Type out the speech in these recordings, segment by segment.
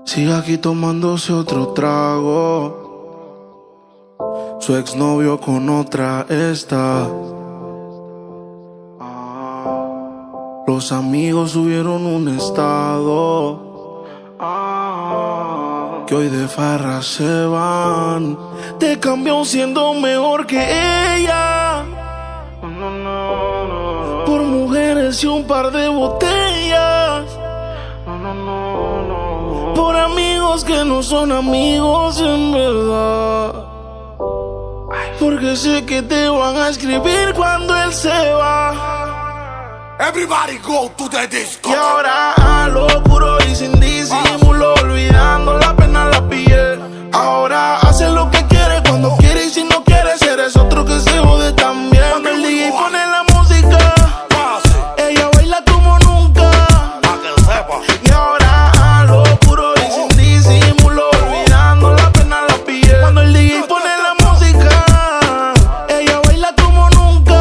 Sigue aquí tomándose otro trago. Su exnovio con otra está. Los amigos subieron un estado que hoy de farra se van. Te cambió siendo mejor que ella, por mujeres y un par de botellas, por amigos que no son amigos en verdad, porque sé que te van a escribir cuando él se va. Everybody go to the disco. Y ahora a lo puro y sin disimulo, olvidando la pena la pillé. Ahora hace lo que quiere cuando quiere, y si no quieres eres otro que se jode también. Cuando el DJ pone la música, ella baila como nunca. Y ahora a lo puro y sin disimulo, olvidando la pena la pillé. Cuando el DJ pone la música, ella baila como nunca.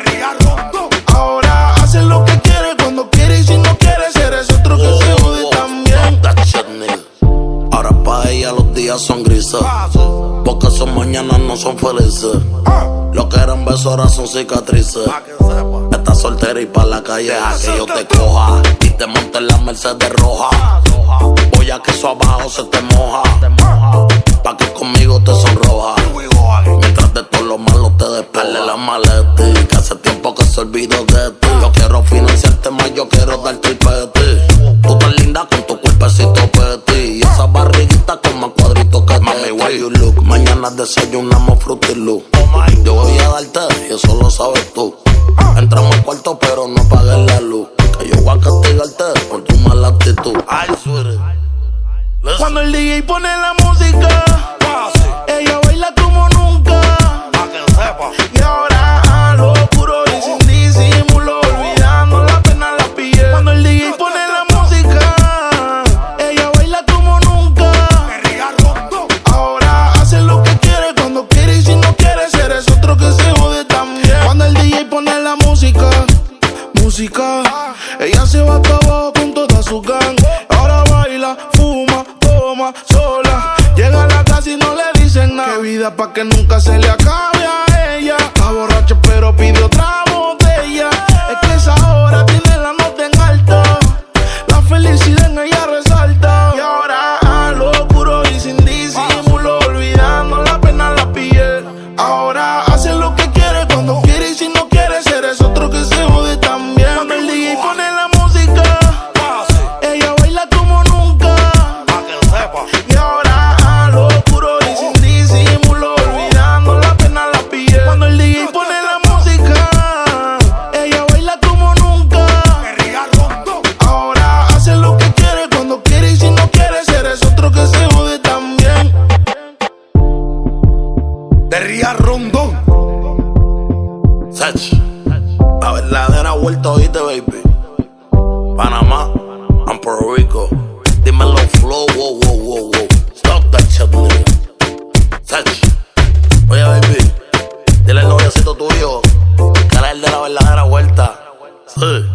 Ahora hace lo que quiere cuando quiere, y si no quieres eres otro que se jode también. Ahora pa' ella los días son grises, porque son mañanas no son felices. Lo que eran besos ahora son cicatrices. Estás soltera y pa' la calle deja que yo te coja y te monte en la Mercedes roja. Voy a que eso abajo se te moja, pa' que conmigo te sonroja. Mientras de todo lo malo te despeles la maleta, que hace tiempo que se olvidó de ti. Yo quiero financiarte más, yo quiero darte el peti. Tú tan linda con tu cuerpecito peti y esa barriguita con más cuadritos que mami, where you look. Mañana desayunamos Fruity Loop. Yo voy a darte y eso lo sabes tú. Entramos al cuarto pero no apagues la luz, que yo voy a castigarte por tu mala actitud. Ay, sweetie. Cuando el DJ pone la música, ella baila como nunca. Y ahora a lo puro y sin disimulo, olvidando la pena la pillé. Cuando el DJ pone la música, ella baila como nunca. Ahora hace lo que quiere cuando quiere, y si no quieres eres otro que se jode también. Cuando el DJ pone la música, ella se va hasta abajo con toda su gang. Ahora baila, fuma, toma, sola. Llega a la casa y no le dicen nada. Qué vida pa' que nunca se le acabe a ella. Está borracha pero pide otra botella. Es que esa hora tiene la nota en alto, la felicidad en ella resalta. Y ahora a lo puro y sin disimulo, olvidando la pena la pillé. Ahora hace lo que quiere cuando quiere, y si no quieres eres otro que se jode también. Cuando el DJ pone la música, ella baila como nunca. Y ahora a lo puro y sin disimulo, olvidando la pena la pillé. Cuando el DJ pone la música, ella baila como nunca. Ahora hace lo que quiere cuando quiere, y si no quieres eres otro que se jode también. De Ría Rondón. Sech, la verdadera vuelta, oíste, baby. Panamá, and Puerto Rico. Dímelo, flow, wow, wow, wow, wow. Stop that shit, nigga. Sech, oye, baby, dile al noviocito tuyo que él es el de la verdadera vuelta. Sí.